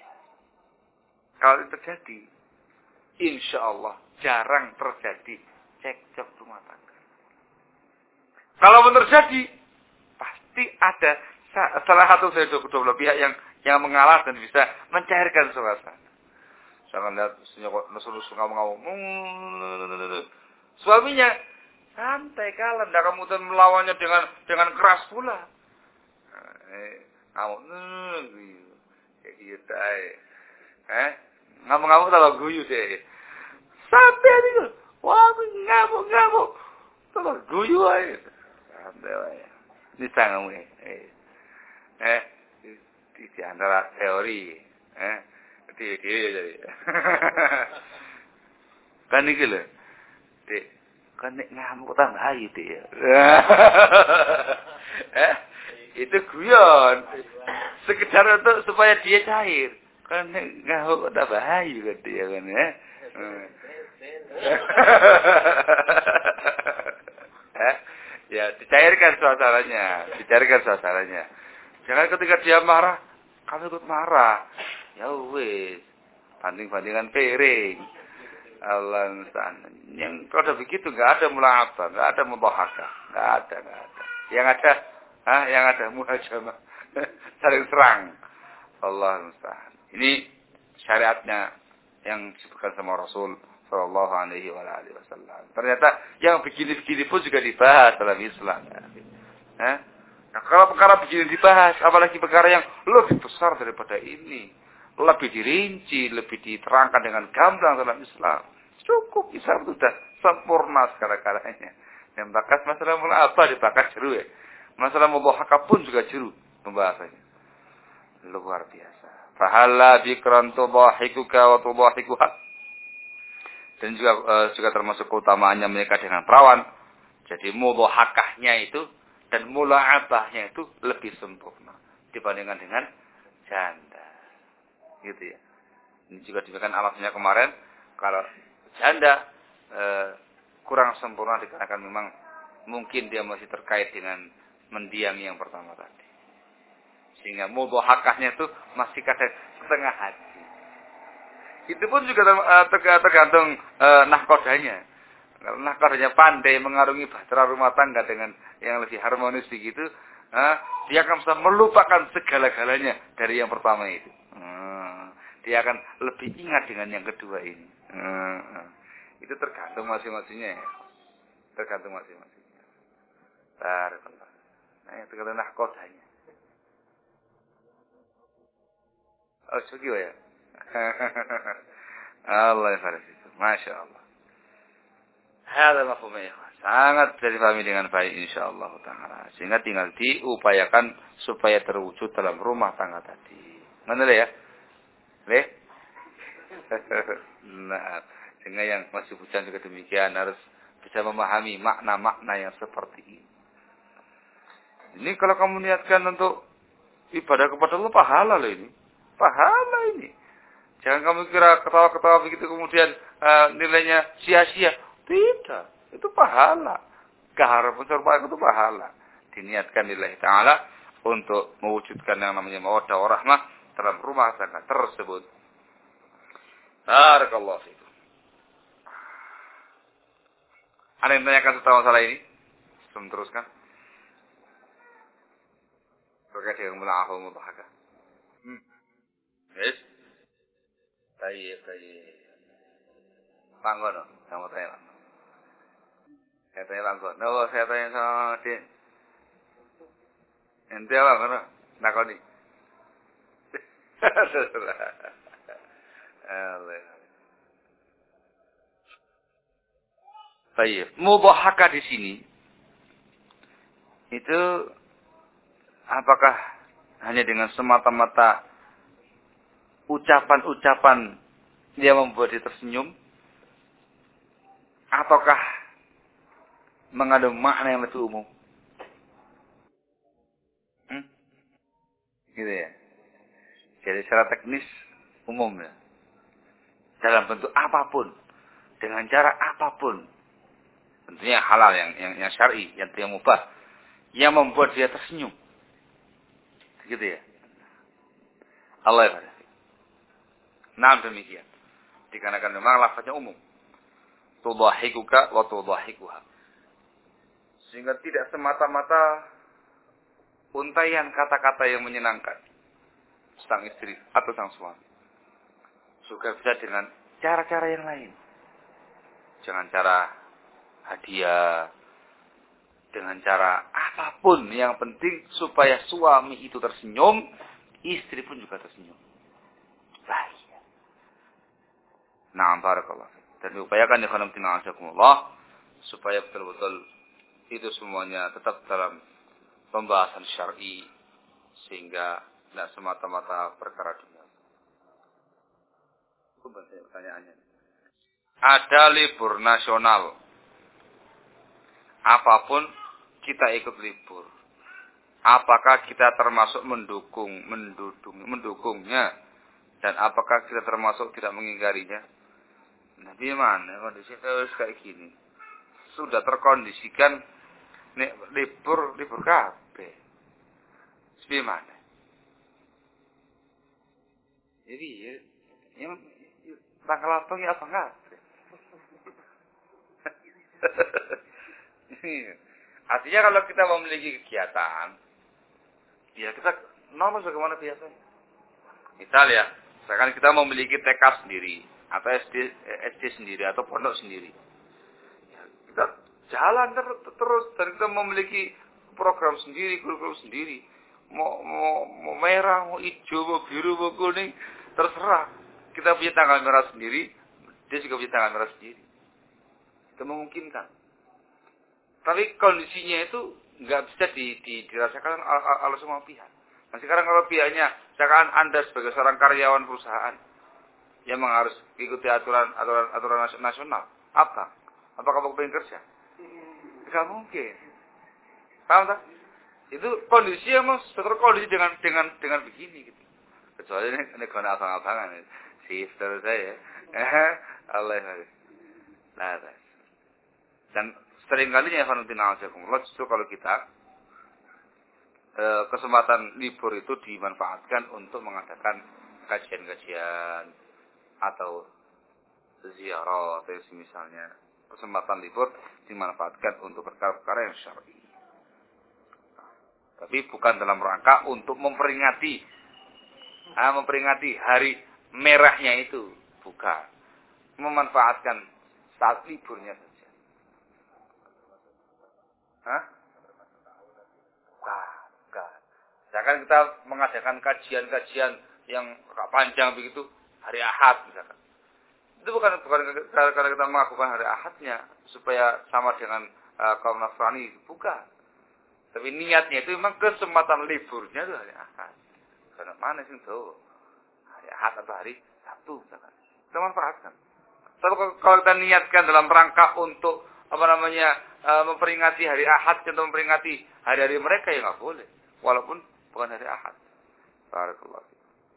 Speaker 1: kalau itu terjadi, insya Allah jarang terjadi cekcok rumah tangga. Kalau terjadi, pasti ada salah satu dari dua belah pihak yang mengalah dan bisa mencairkan suasana. Jangan lihat istrinya kok nusu-nusu ngomong-ngomong. Suaminya santai kalem, tidak kemudian melawannya dengan keras pula. Kamu kayak gitu aja. Ngamuk-ngamuk kalau guyu deh. Santai aja. Wah, ngamuk-ngamuk. Kalau guyu aja. Santai aja. Ini sangamu di antara teori. Dia jadi. Kan iki lho. Dik, kan nek ngamuk tambah ayu dia. Itu guyon. Sekedar untuk supaya dia cair. Kan nek ngamuk tambah ayu kan dia kan ya. Ya, dicairkan suasananya. Jangan ketika dia marah, kamu ikut marah. Ya wis, banding-bandingan piring. Allah musta'an. Yang kalau begitu enggak ada mula'abah, enggak ada mudhahakah, enggak ada. Yang ada muhajamah. Saling serang. Allah musta'an. Ini syariatnya yang disebutkan sama Rasul sallallahu alaihi wasallam. Ternyata yang begini-begini pun juga dibahas dalam Islam. Nah, kalau perkara begini dibahas, apalagi perkara yang lebih besar daripada ini. Lebih dirinci, lebih diterangkan dengan gamblang dalam Islam. Cukup Islam sudah sempurna segala-galanya. Yang bakas masalah mula apa dibakas jeru ya. Masalah mudhahakah pun juga jeru pembahasannya. Luar biasa. Fahalla bikran tudhahikuka wa tudhahikuha. Dan juga termasuk keutamaannya menikah dengan perawan. Jadi mudhahakahnya itu dan mula'abahnya itu lebih sempurna dibandingkan dengan janda. Gitu ya. Ini juga demikian alasannya kemarin kalau janda kurang sempurna dikarenakan memang mungkin dia masih terkait dengan mendiami yang pertama tadi. Sehingga mudhahakahnya itu masih kadang setengah hati. Itu pun juga tergantung nahkodanya. Kalau nahkodanya pandai mengarungi bahtera rumah tangga dengan yang lebih harmonis begitu, dia akan bisa melupakan segala-galanya dari yang pertama itu. Dia akan lebih ingat dengan yang kedua ini. Itu tergantung masing-masingnya ya. Tergantung masing-masingnya. Barakallah. Nah, tergantung nahkodanya. Oh, sugi ya. Allah ya faris itu. Masya Allah. Hada mafhumnya. Sangat bisa dipahami dengan baik insyaallah ta'ala. Sehingga tinggal diupayakan supaya terwujud dalam rumah tangga tadi. Mana ya? Leh? Nah, sehingga yang masih bujang juga demikian harus bisa memahami makna-makna yang seperti ini. Ini kalau kamu niatkan untuk ibadah kepada Allah, pahala loh ini. Pahala ini. Jangan kamu kira ketawa-ketawa begitu kemudian nilainya sia-sia. Tidak. Itu pahala. Keharapan serba itu pahala. Diniatkan lillahi ta'ala untuk mewujudkan yang namanya mawaddah warahmah dalam rumah tangga tersebut. Barakallahu fiikum. Ada yang tanyakan tentang masalah ini? Sebelum teruskan. Terkait dengan mula'ahul mudhahakah. Yes. Baik. Panggono, sama saya. Saya tanya Panggono. No, saya tanya sama Din. Ente apa ngono? Nakoni. Allah. Baik. Mudhahakah di sini itu apakah hanya dengan semata-mata ucapan-ucapan yang membuat dia tersenyum, ataukah mengandung makna yang lebih umum? Gitu ya. Jadi secara teknis umum ya. Dalam bentuk apapun, dengan cara apapun, tentunya halal yang syar'i, yang mubah, yang membuat dia tersenyum. Gitu ya. Allah ya. Nah, demikian. Dikarenakan memang lafaznya umum. Tudahikuka wa tudahikuha. Sehingga tidak semata-mata untaian kata-kata yang menyenangkan sang istri atau sang suami. Juga bisa dengan cara-cara yang lain. Jangan cara hadiah, dengan cara apapun. Yang penting supaya suami itu tersenyum, istri pun juga tersenyum. Bahagia. Na'am barakallah. Dan diupayakan ya khonamtina azakumullah supaya betul-betul itu semuanya tetap dalam pembahasan syar'i sehingga tidak semata-mata perkara dunia. Itu pertanyaannya. Ada libur nasional. Apapun kita ikut libur. Apakah kita termasuk mendukungnya? Dan apakah kita termasuk tidak mengingkarinya? Nah, gimana kondisi terus kayak gini? Sudah terkondisikan nih libur kabeh. Gimana? Jadi ya tanggal apa ya apa kabeh? Artinya kalau kita memiliki kegiatan, ya kita normal bagaimana biasanya. Misal ya, misalkan kita memiliki TK sendiri, atau SD sendiri, atau pondok sendiri. Ya, kita jalan terus, dan kita memiliki program sendiri, kurikulum sendiri. Mau merah, mau hijau, mau biru, mau kuning, terserah. Kita punya tanggal merah sendiri, dia juga punya tanggal merah sendiri. Itu memungkinkan. Tapi kondisinya itu nggak bisa dirasakan oleh semua pihak. Nah sekarang kalau pihaknya, misalkan Anda sebagai seorang karyawan perusahaan yang harus ikuti aturan nasional, apa? Apakah kamu pengen kerja? Nggak mungkin. Paham tak? Itu kondisi yang terkondisi dengan begini gitu. Kecuali ini karena abang-abangan, sister saya. Allah nah, dan seringkalinya justru kalau kita kesempatan libur itu dimanfaatkan untuk mengadakan kajian-kajian atau ziarah atau misalnya kesempatan libur dimanfaatkan untuk perkara-perkara yang syar'i. Tapi bukan dalam rangka untuk memperingati hari merahnya itu, bukan. Memanfaatkan saat liburnya saja. Hah? Bukan. Misalkan kita mengadakan kajian-kajian yang panjang begitu, hari Ahad misalkan. Itu bukan karena kita melakukan hari Ahadnya supaya sama dengan kaum Nasrani, bukan. Tapi niatnya itu memang kesempatan liburnya itu hari Ahad. Karena mana sih tuh? Hari Ahad atau hari Sabtu misalkan. Kita manfaatkan. Tapi kalau kita niatkan dalam rangka untuk memperingati hari Ahad atau memperingati hari-hari mereka, ya nggak boleh. Walaupun bukan hari Ahad. Barakallahu.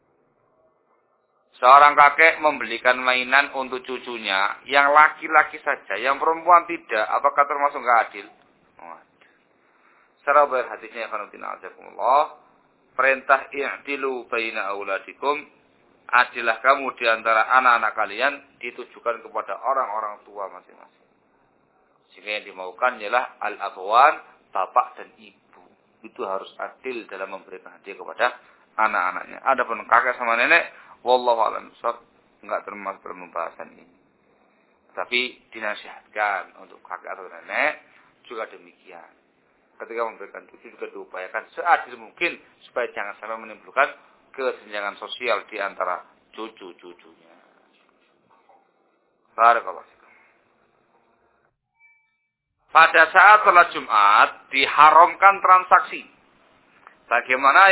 Speaker 1: Seorang kakek membelikan mainan untuk cucunya yang laki-laki saja, yang perempuan tidak. Apakah termasuk nggak adil? Secara bahir hadisnya perintah i'dilu baina auladikum, adillah kamu di antara anak-anak kalian, ditujukan kepada orang-orang tua masing-masing. Sehingga yang dimaukan ialah al-abwan, bapak dan ibu. Itu harus adil dalam memberikan hadiah kepada anak-anaknya. Adapun kakek sama nenek, wallahu a'lam bishawab, enggak termasuk dalam pembahasan ini. Tapi dinasihatkan untuk kakek atau nenek juga demikian. Ketika memberikan cucu juga diupayakan seadil mungkin supaya jangan sampai menimbulkan kesenjangan sosial di antara cucu-cucunya. Barakallahu. Pada saat salat Jumat diharamkan transaksi. Bagaimana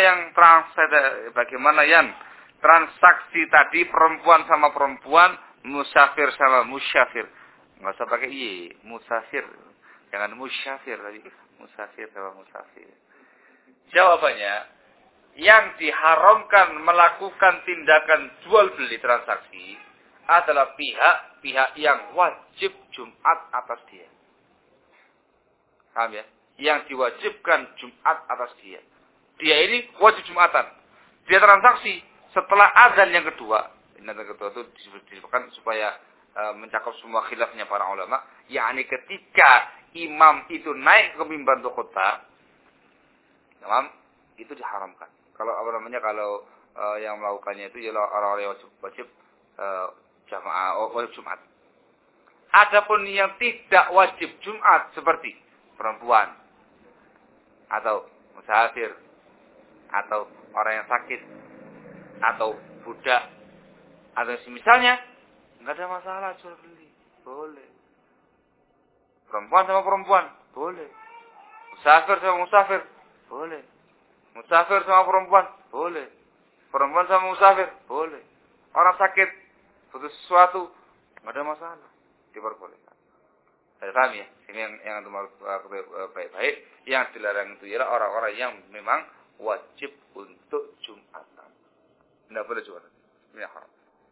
Speaker 1: yang transaksi tadi perempuan sama perempuan, musafir sama musyafir. Enggak usah pakai i, musafir. Jangan musyafir tadi, musafir sama musafir. Jawabannya, yang diharamkan melakukan tindakan jual beli transaksi adalah pihak yang wajib Jumat atas dia. Paham ya? Yang diwajibkan Jumat atas dia. Dia ini wajib Jumatan. Dia transaksi setelah azan yang kedua. Inatan kedua itu disebutkan supaya mencakup semua khilafnya para ulama. Yakni ketika imam itu naik ke mimbar untuk khutbah, imam itu diharamkan. Kalau kalau yang melakukannya itu ialah orang-orang yang wajib jamaah wajib Jumat. Adapun yang tidak wajib Jumat seperti perempuan atau musafir atau orang yang sakit atau budak atau semisalnya, enggak ada masalah jual beli, boleh. Perempuan sama perempuan, boleh. Musafir sama musafir, boleh. Musafir sama perempuan, boleh. Perempuan sama musafir, boleh. Orang sakit, butuh sesuatu, enggak ada masalah, diperbolehkan. Saya paham ya? Ini yang baik-baik. Yang dilarang itu ialah orang-orang yang memang wajib untuk Jumatan. Tidak boleh Jumatan. Ini haram.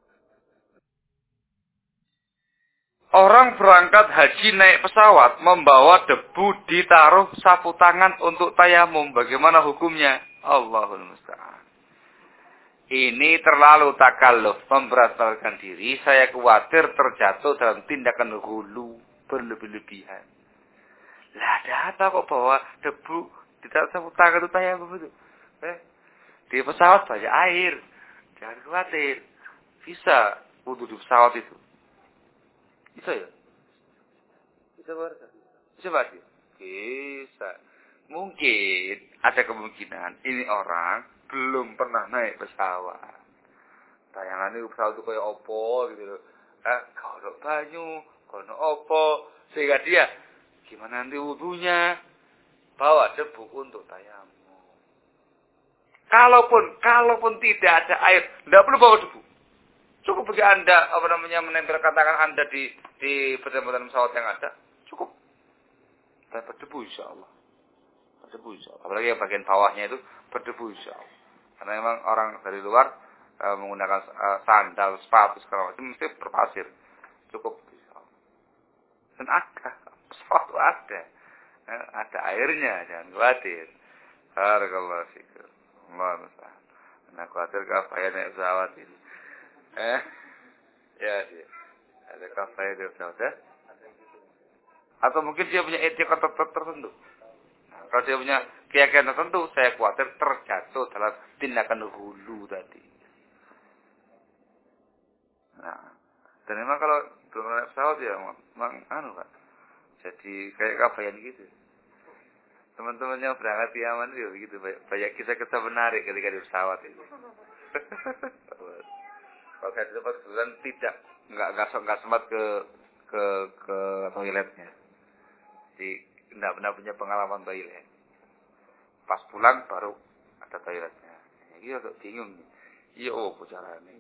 Speaker 1: Orang berangkat haji naik pesawat membawa debu ditaruh sapu tangan untuk tayamum. Bagaimana hukumnya? Allahul musta'an. Ini terlalu takalluf, memberatkan diri. Saya khawatir terjatuh dalam tindakan hulu berlebih-lebihan. Lah ada apa kok bawa debu ditaruh sapu tangan untuk tayamum itu? Di pesawat banyak air. Jangan khawatir. Bisa wudhu di pesawat itu. Bisa ya? Bisa berarti? Bisa berarti? Bisa. Mungkin ada kemungkinan ini orang belum pernah naik pesawat. Tayangannya pesawat itu kayak opo gitu loh. Kalau banyu, kalau opo. Sehingga dia, gimana nanti wudhunya? Bawa debu untuk tayamum. Kalaupun tidak ada air, tidak perlu bawa debu. Cukup bagi Anda menempelkan tangan Anda di badan pesawat yang ada, cukup. Dan berdebu insyaallah. Berdebu insyaallah. Apalagi yang bagian bawahnya itu berdebu insyaallah. Karena memang orang dari luar menggunakan sandal, sepatu segala macam mesti berpasir. Cukup insyaallah. Dan ada pesawat ada. Ada airnya, jangan khawatir. Barakallahu fikum. Allah musta'an. Nah, khawatir kafaya naik pesawat ini. Ya, ada kafaya di pesawat ya? Atau mungkin dia punya etika tertentu. Nah, kalau dia punya keyakinan tertentu, saya khawatir terjatuh dalam tindakan hulu tadi. Nah, dan memang kalau belum naik pesawat ya, memang Pak. Jadi kayak kafayan gitu. Teman-temannya berangkat di Yaman itu begitu, banyak kisah-kisah menarik ketika di pesawat itu. Kalau saya di tempat kebetulan nggak sempat ke toiletnya. Jadi nggak pernah punya pengalaman toilet. Pas pulang baru ada toiletnya. Iya agak bingung nih. Iya caranya.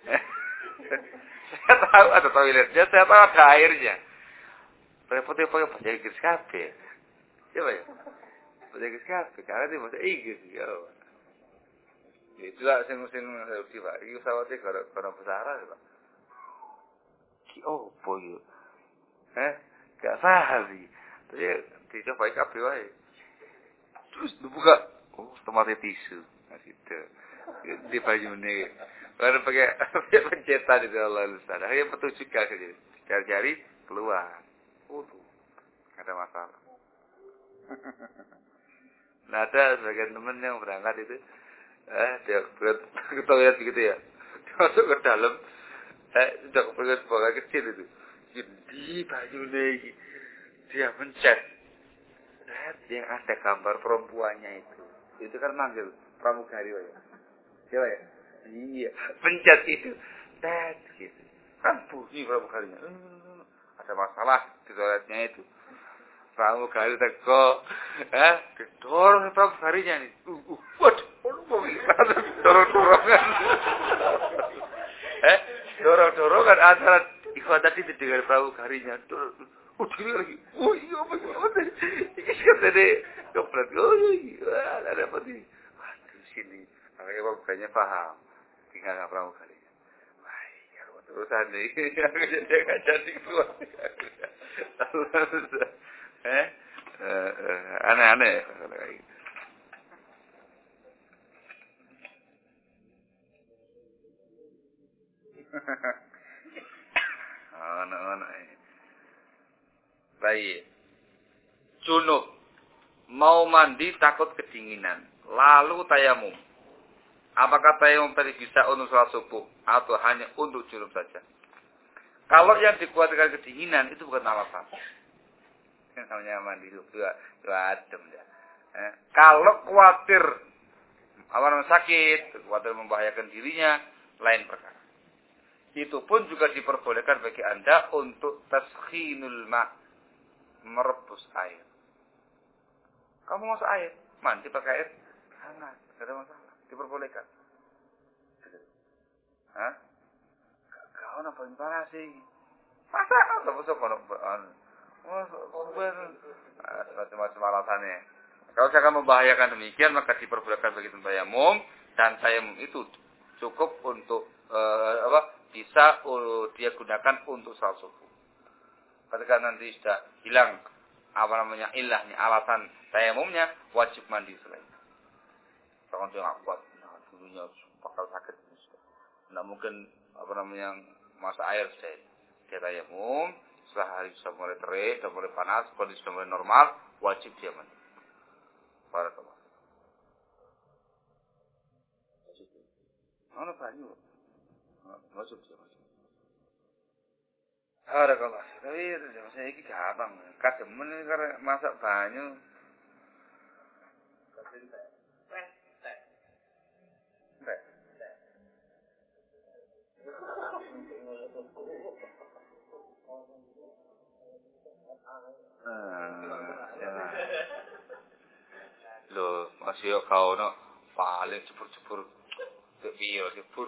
Speaker 1: Saya tahu ada toiletnya, saya tahu ada airnya. Repotnya pakai bahasa Inggris kabeh. Coba ya. Bahasa Inggris kabeh karena dia bahasa Inggris ya. Itulah sing di Pak. Iki pesawate karo bahasa Arab, Pak. Ki opo yo? Gak paham iki. Terus dicoba kabeh wae. Terus dibuka, tomatnya tisu. Nah gitu. Di banyune. Baru pakai pencetan itu Allah Ustaz. Akhirnya petunjuk saja. Cari-cari keluar. Tuh. Gak ada masalah. Nah, ada sebagian teman yang berangkat itu dia ke toilet begitu ya. Dia masuk ke dalam. Sudah kepengen buang kecil itu. Di bajunya ini. Dia mencet. Yang ada gambar perempuannya itu. Itu kan manggil pramugari ya. Coba ya. Iya. Pencet itu. Gitu. Kan bunyi pramugarinya. Ada masalah di toiletnya itu. Pramugari teko. Gedor pramugarinya nih. Waduh. Dorong-dorongan. Dorong-dorongan antara ikhwan tadi dengan pramugarinya. Diri lagi. Iya betul. Ini katanya keplet. Iya. Ada apa nih? Waduh sini. Makanya pramugarinya paham. Tinggal nggak pramugarinya. Wah iya. Terusan nih. Dia nggak jadi keluar. Aneh-aneh. Ono. Baik. Junub. Mau mandi takut kedinginan. Lalu tayamum. Apakah tayamum tadi bisa untuk salat subuh atau hanya untuk junub saja? Kalau yang dikhawatirkan kedinginan itu bukan alasan. Namanya mandi dua adem ya. Kalau khawatir awal sakit, khawatir membahayakan dirinya, lain perkara. Itu pun juga diperbolehkan bagi Anda untuk taskhinul ma', merebus air. Kamu masuk air, mandi pakai air hangat, tidak ada masalah, diperbolehkan. Hah? Kau nak paling parah sih. Masa atau besok macam-macam alasannya. Kalau akan membahayakan demikian, maka diperbolehkan bagi tayamum, dan tayamum itu cukup untuk bisa dia gunakan untuk salat subuh. Ketika nanti sudah hilang ilahnya, alasan tayamumnya, wajib mandi selain. Kalau dia nggak kuat, dulunya bakal sakit. Nggak mungkin masa air sudah dia tayamum. Setelah hari sudah mulai terik, sudah mulai panas, kondisi sudah mulai normal, wajib dia mandi. Barakallah. Mana banyu? Wajib dia mandi. Barakallah. Tapi saya ini gampang. Kademen ini karena masak banyu. Loh, masih kau no paling cepur-cepur piye bur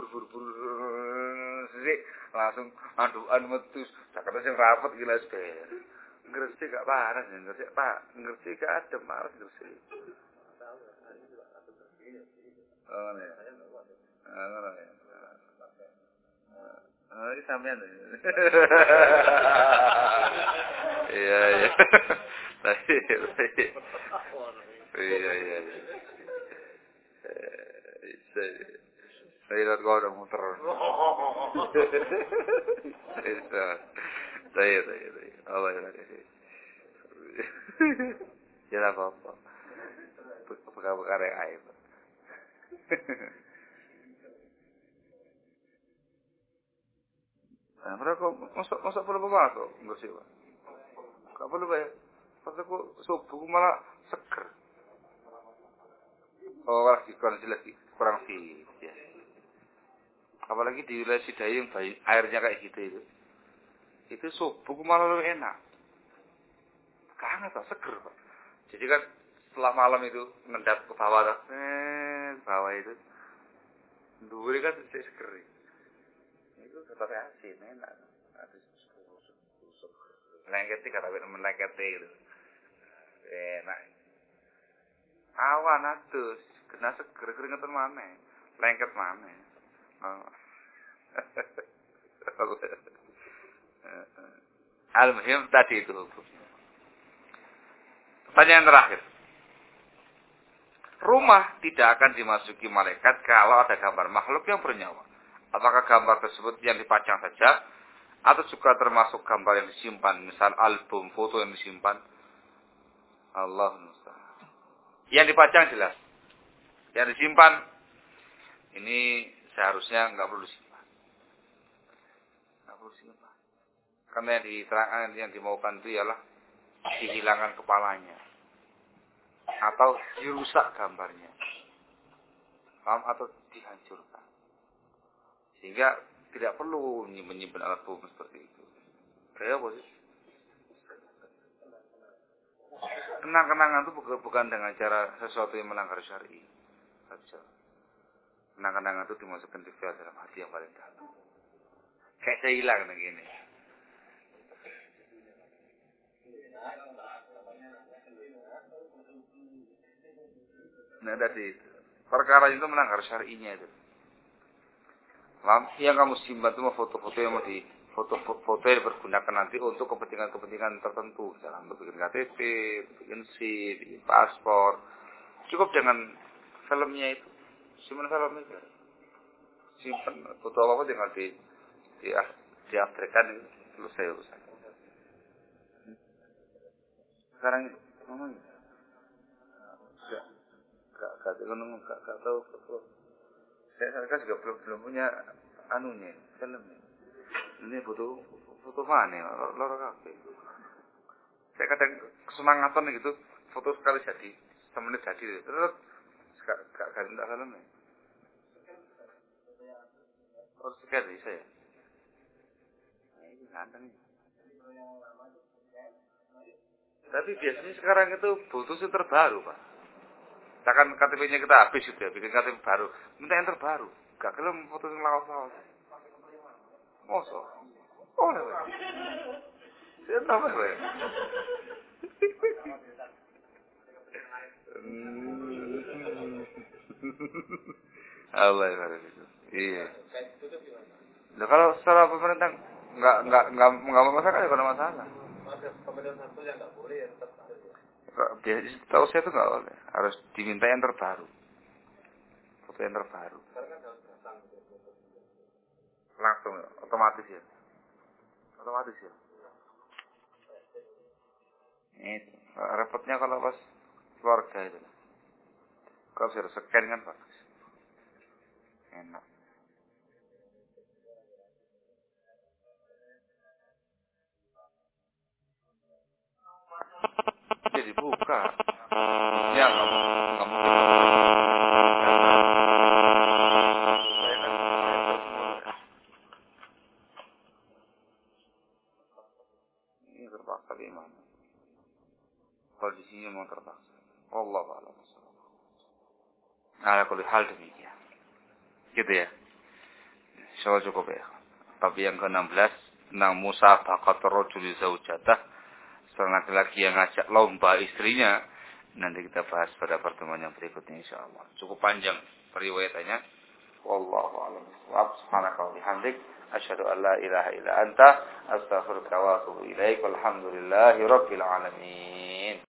Speaker 1: langsung anduan metus sakate sing rapet iki les ber. Gresik gak panas, Gresik Pak, Gresik gak adem malas Gresik. Oh, ne. Ini sampean. Iya. Iya. Saya lihat kau udah muter. Saya. Allah ya kasih. Jangan apa-apa. Bekar yang air. Nah, mereka masuk perlu masuk, enggak sih, Pak? Enggak perlu bayar. Pas aku subuh malah seger. Oh, lagi kurang fit, ya. Apalagi di wilayah Sidayung, airnya kayak gitu itu. Itu subuh malah lebih enak. Karena tak seger, Pak. Jadi kan setelah malam itu ngendap ke bawah, bawah itu, dulu kan seger. Itu tetap asin, enak. Ada susuk. Lengket kata temen lengket gitu. Enak. Awan atus, kena seger keringetan mana? Lengket mana? Oh. Al-muhim tadi itu hukumnya. Pertanyaan terakhir. Rumah tidak akan dimasuki malaikat kalau ada gambar makhluk yang bernyawa. Apakah gambar tersebut yang dipajang saja atau juga termasuk gambar yang disimpan, misal album foto yang disimpan? Allah musta'an. Yang dipajang jelas. Yang disimpan ini seharusnya enggak perlu disimpan. Enggak perlu disimpan. Karena yang diterangkan yang dimaukan itu ialah dihilangkan kepalanya atau dirusak gambarnya. Paham? Atau dihancurkan. Sehingga tidak perlu menyimpan alat bom seperti itu. Kayak apa sih? Kenang-kenangan itu bukan dengan cara sesuatu yang melanggar syar'i. Kenang-kenangan itu dimasukkan di file dalam hati yang paling dalam. Kayak saya hilang begini. Nah tadi perkara itu melanggar syar'inya itu. Yang kamu simpan itu foto-foto yang mau foto-foto yang dipergunakan nanti untuk kepentingan tertentu, misalnya untuk bikin KTP, bikin SIM, bikin paspor. Cukup dengan filmnya itu, simpan film itu. simpen foto apa tinggal diaftrikan selesai urusan. Sekarang ngomong gak tahu foto. Saya kan juga belum punya anunya filmnya. Ini foto mana? Loro kafe. Saya kadang kesemangatan gitu, foto sekali jadi, semenit jadi, terus gak tak filmnya. Harus sekali saya. Nah, ini ganteng. Tapi biasanya sekarang itu butuh yang terbaru, Pak. Misalkan KTP-nya kita habis gitu ya, bikin KTP baru, minta yang terbaru. Gak kelem foto yang lawas-lawas. Mosok. Oh, Pak. Saya tahu, Pak. Allah ya, iya. Nah, kalau secara pemerintah nggak masalah ya kalau masalah. Pemilihan satu yang nggak boleh ya tetap ada. Biasa tahu saya itu nggak boleh, harus diminta yang terbaru, foto yang terbaru. Langsung ya, otomatis ya, otomatis ya. Itu repotnya kalau pas keluarga itu, kalau sudah scan kan bagus, enak. Jadi buka, ya nggak mungkin. Ini terpaksa gimana? Kondisinya memang terpaksa. Allah a'lam. Ala kulli hal demikian. Gitu ya. Insyaallah cukup ya. Bab yang ke-16 tentang musafaqat rajuli zaujatah. Seorang laki-laki yang ngajak lomba istrinya. Nanti kita bahas pada pertemuan yang berikutnya insyaallah. Cukup panjang periwayatannya. Wallahu a'lam. Subhanaka wa bihamdik asyhadu an la ilaha illa anta astaghfiruka wa atubu ilaik. Walhamdulillahirabbil alamin.